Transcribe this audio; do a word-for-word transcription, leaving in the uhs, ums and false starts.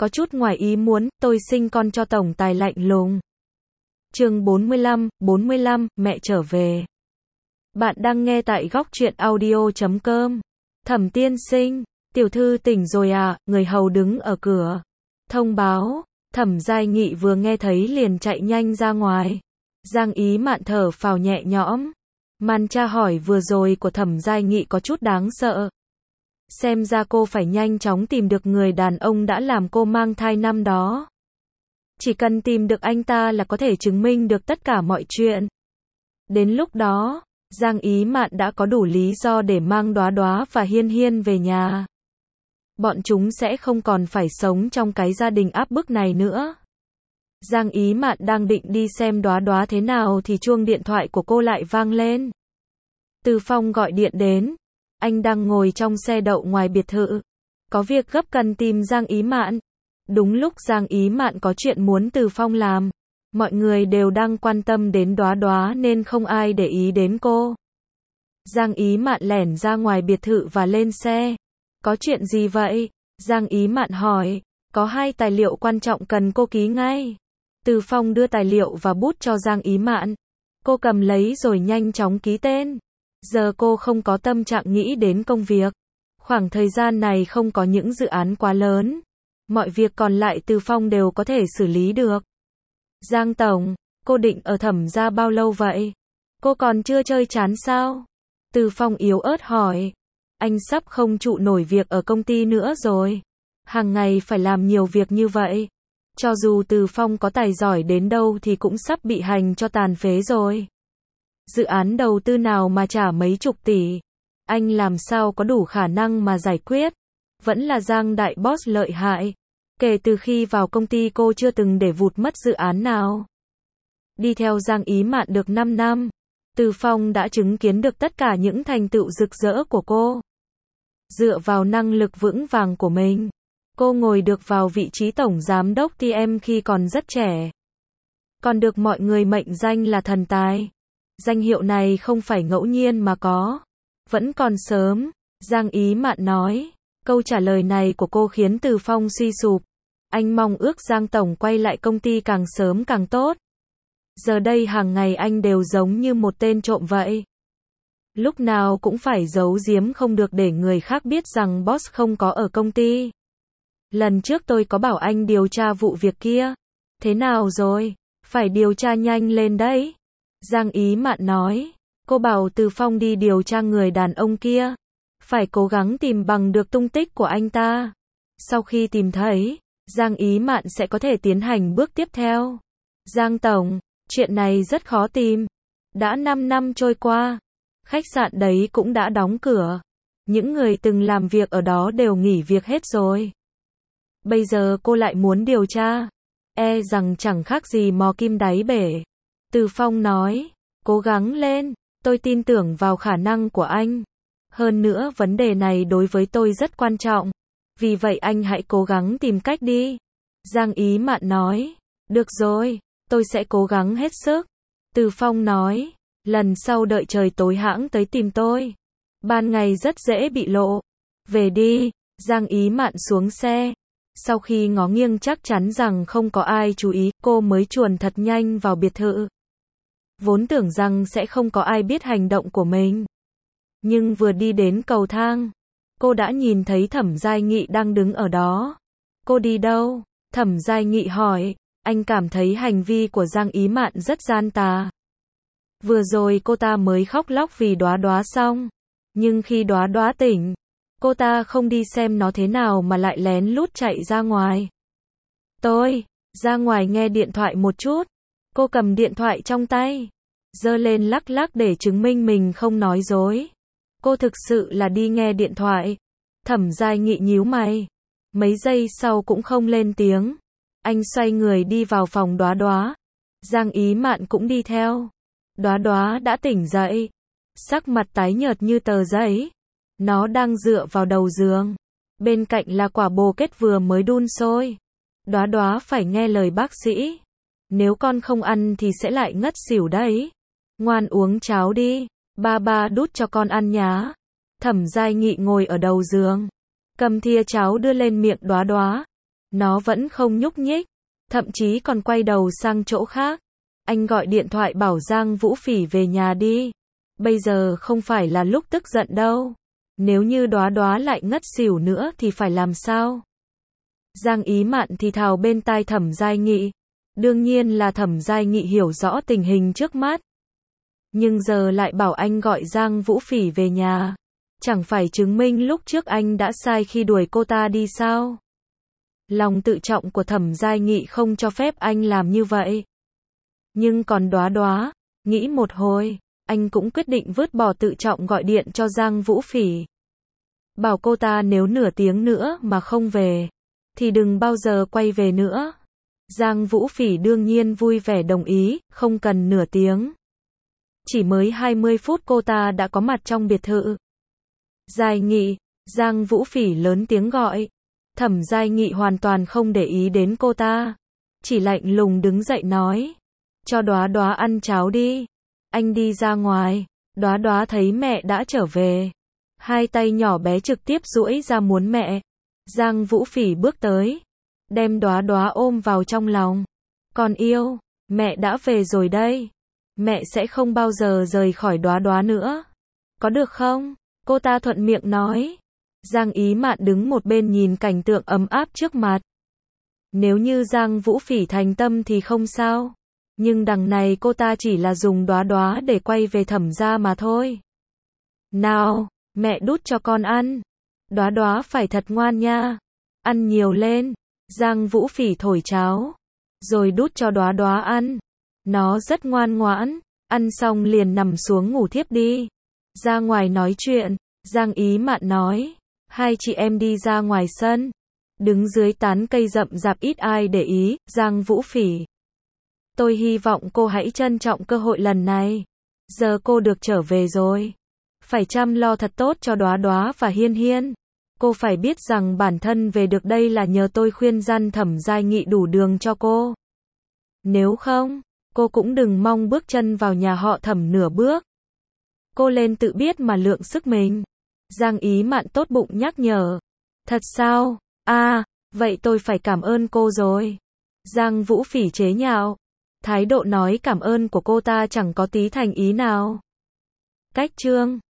có chút ngoài ý muốn, tôi sinh con cho tổng tài lạnh lùng. Chương bốn mươi lăm, bốn mươi lăm, mẹ trở về. Bạn đang nghe tại góc truyện audio chấm com. Thẩm tiên sinh, tiểu thư tỉnh rồi à, người hầu đứng ở cửa. Thông báo, Thẩm Giai Nghị vừa nghe thấy liền chạy nhanh ra ngoài. Giang Ý Mạn thở phào nhẹ nhõm. Màn tra hỏi vừa rồi của Thẩm Giai Nghị có chút đáng sợ. Xem ra cô phải nhanh chóng tìm được người đàn ông đã làm cô mang thai năm đó. Chỉ cần tìm được anh ta là có thể chứng minh được tất cả mọi chuyện. Đến lúc đó, Giang Ý Mạn đã có đủ lý do để mang Đóa Đóa và Hiên Hiên về nhà. Bọn chúng sẽ không còn phải sống trong cái gia đình áp bức này nữa. Giang Ý Mạn đang định đi xem Đóa Đóa thế nào thì chuông điện thoại của cô lại vang lên. Từ Phong gọi điện đến. Anh đang ngồi trong xe đậu ngoài biệt thự. Có việc gấp cần tìm Giang Ý Mạn. Đúng lúc Giang Ý Mạn có chuyện muốn Từ Phong làm. Mọi người đều đang quan tâm đến Đóa Đóa nên không ai để ý đến cô. Giang Ý Mạn lẻn ra ngoài biệt thự và lên xe. Có chuyện gì vậy? Giang Ý Mạn hỏi. Có hai tài liệu quan trọng cần cô ký ngay. Từ Phong đưa tài liệu và bút cho Giang Ý Mạn. Cô cầm lấy rồi nhanh chóng ký tên. Giờ cô không có tâm trạng nghĩ đến công việc. Khoảng thời gian này không có những dự án quá lớn. Mọi việc còn lại Từ Phong đều có thể xử lý được. Giang Tổng, cô định ở Thẩm gia bao lâu vậy? Cô còn chưa chơi chán sao? Từ Phong yếu ớt hỏi. Anh sắp không trụ nổi việc ở công ty nữa rồi. Hàng ngày phải làm nhiều việc như vậy. Cho dù Từ Phong có tài giỏi đến đâu thì cũng sắp bị hành cho tàn phế rồi. Dự án đầu tư nào mà trả mấy chục tỷ. Anh làm sao có đủ khả năng mà giải quyết. Vẫn là Giang đại boss lợi hại. Kể từ khi vào công ty cô chưa từng để vụt mất dự án nào. Đi theo Giang Ý Mạn được năm năm. Từ Phong đã chứng kiến được tất cả những thành tựu rực rỡ của cô. Dựa vào năng lực vững vàng của mình, cô ngồi được vào vị trí tổng giám đốc tê em khi còn rất trẻ. Còn được mọi người mệnh danh là thần tài. Danh hiệu này không phải ngẫu nhiên mà có. Vẫn còn sớm, Giang Ý Mạn nói. Câu trả lời này của cô khiến Từ Phong suy sụp. Anh mong ước Giang Tổng quay lại công ty càng sớm càng tốt. Giờ đây hàng ngày anh đều giống như một tên trộm vậy. Lúc nào cũng phải giấu giếm không được để người khác biết rằng boss không có ở công ty. Lần trước tôi có bảo anh điều tra vụ việc kia. Thế nào rồi? Phải điều tra nhanh lên đấy. Giang Ý Mạn nói. Cô bảo Từ Phong đi điều tra người đàn ông kia. Phải cố gắng tìm bằng được tung tích của anh ta. Sau khi tìm thấy, Giang Ý Mạn sẽ có thể tiến hành bước tiếp theo. Giang Tổng, chuyện này rất khó tìm. Đã năm năm trôi qua. Khách sạn đấy cũng đã đóng cửa. Những người từng làm việc ở đó đều nghỉ việc hết rồi. Bây giờ cô lại muốn điều tra. E rằng chẳng khác gì mò kim đáy bể. Từ Phong nói. Cố gắng lên. Tôi tin tưởng vào khả năng của anh. Hơn nữa vấn đề này đối với tôi rất quan trọng. Vì vậy anh hãy cố gắng tìm cách đi. Giang Ý Mạn nói. Được rồi, tôi sẽ cố gắng hết sức. Từ Phong nói. Lần sau đợi trời tối hãng tới tìm tôi. Ban ngày rất dễ bị lộ. Về đi. Giang Ý Mạn xuống xe. Sau khi ngó nghiêng chắc chắn rằng không có ai chú ý, cô mới chuồn thật nhanh vào biệt thự. Vốn tưởng rằng sẽ không có ai biết hành động của mình. Nhưng vừa đi đến cầu thang, cô đã nhìn thấy Thẩm Giai Nghị đang đứng ở đó. Cô đi đâu? Thẩm Giai Nghị hỏi. Anh cảm thấy hành vi của Giang Ý Mạn rất gian tà. Vừa rồi cô ta mới khóc lóc vì Đóa Đóa xong. Nhưng khi Đóa Đóa tỉnh, cô ta không đi xem nó thế nào mà lại lén lút chạy ra ngoài. Tôi, ra ngoài nghe điện thoại một chút. Cô cầm điện thoại trong tay, giơ lên lắc lắc để chứng minh mình không nói dối. Cô thực sự là đi nghe điện thoại. Thẩm Giai Nghị nhíu mày. Mấy giây sau cũng không lên tiếng. Anh xoay người đi vào phòng Đóa Đóa. Giang Ý Mạn cũng đi theo. Đóa Đóa đã tỉnh dậy. Sắc mặt tái nhợt như tờ giấy. Nó đang dựa vào đầu giường. Bên cạnh là quả bồ kết vừa mới đun sôi. Đóa Đóa phải nghe lời bác sĩ. Nếu con không ăn thì sẽ lại ngất xỉu đấy. Ngoan uống cháo đi. Ba ba đút cho con ăn nhá. Thẩm Giai Nghị ngồi ở đầu giường. Cầm thìa cháo đưa lên miệng Đóa Đóa. Nó vẫn không nhúc nhích, thậm chí còn quay đầu sang chỗ khác. Anh gọi điện thoại bảo Giang Vũ Phỉ về nhà đi. Bây giờ không phải là lúc tức giận đâu. Nếu như Đóa Đóa lại ngất xỉu nữa thì phải làm sao? Giang Ý Mạn thì thào bên tai Thẩm Giai Nghị. Đương nhiên là Thẩm Giai Nghị hiểu rõ tình hình trước mắt. Nhưng giờ lại bảo anh gọi Giang Vũ Phỉ về nhà. Chẳng phải chứng minh lúc trước anh đã sai khi đuổi cô ta đi sao? Lòng tự trọng của Thẩm Giai Nghị không cho phép anh làm như vậy. Nhưng còn Đóa Đóa, nghĩ một hồi, anh cũng quyết định vứt bỏ tự trọng gọi điện cho Giang Vũ Phỉ. Bảo cô ta nếu nửa tiếng nữa mà không về, thì đừng bao giờ quay về nữa. Giang Vũ Phỉ đương nhiên vui vẻ đồng ý, không cần nửa tiếng. Chỉ mới hai mươi phút cô ta đã có mặt trong biệt thự. Giai Nghị, Giang Vũ Phỉ lớn tiếng gọi. Thẩm Giai Nghị hoàn toàn không để ý đến cô ta. Chỉ lạnh lùng đứng dậy nói. Cho Đóa Đóa ăn cháo đi. Anh đi ra ngoài. Đóa Đóa thấy mẹ đã trở về. Hai tay nhỏ bé trực tiếp duỗi ra muốn mẹ. Giang Vũ Phỉ bước tới. Đem Đóa Đóa ôm vào trong lòng. Con yêu, mẹ đã về rồi đây. Mẹ sẽ không bao giờ rời khỏi Đóa Đóa nữa. Có được không? Cô ta thuận miệng nói. Giang Ý Mạn đứng một bên nhìn cảnh tượng ấm áp trước mặt. Nếu như Giang Vũ Phỉ thành tâm thì không sao. Nhưng đằng này cô ta chỉ là dùng Đóa Đóa để quay về Thẩm gia mà thôi. Nào, mẹ đút cho con ăn. Đóa Đóa phải thật ngoan nha. Ăn nhiều lên. Giang Vũ Phỉ thổi cháo. Rồi đút cho Đóa Đóa ăn. Nó rất ngoan ngoãn. Ăn xong liền nằm xuống ngủ thiếp đi. Ra ngoài nói chuyện. Giang Ý Mạn nói. Hai chị em đi ra ngoài sân. Đứng dưới tán cây rậm rạp ít ai để ý. Giang Vũ Phỉ. Tôi hy vọng cô hãy trân trọng cơ hội lần này. Giờ cô được trở về rồi. Phải chăm lo thật tốt cho Đóa Đóa và Hiên Hiên. Cô phải biết rằng bản thân về được đây là nhờ tôi khuyên răn Thẩm Giai Nghị đủ đường cho cô. Nếu không, cô cũng đừng mong bước chân vào nhà họ Thẩm nửa bước. Cô lên tự biết mà lượng sức mình. Giang Ý Mạn tốt bụng nhắc nhở. Thật sao? À, vậy tôi phải cảm ơn cô rồi. Giang Vũ Phỉ chế nhạo. Thái độ nói cảm ơn của cô ta chẳng có tí thành ý nào. Cách chương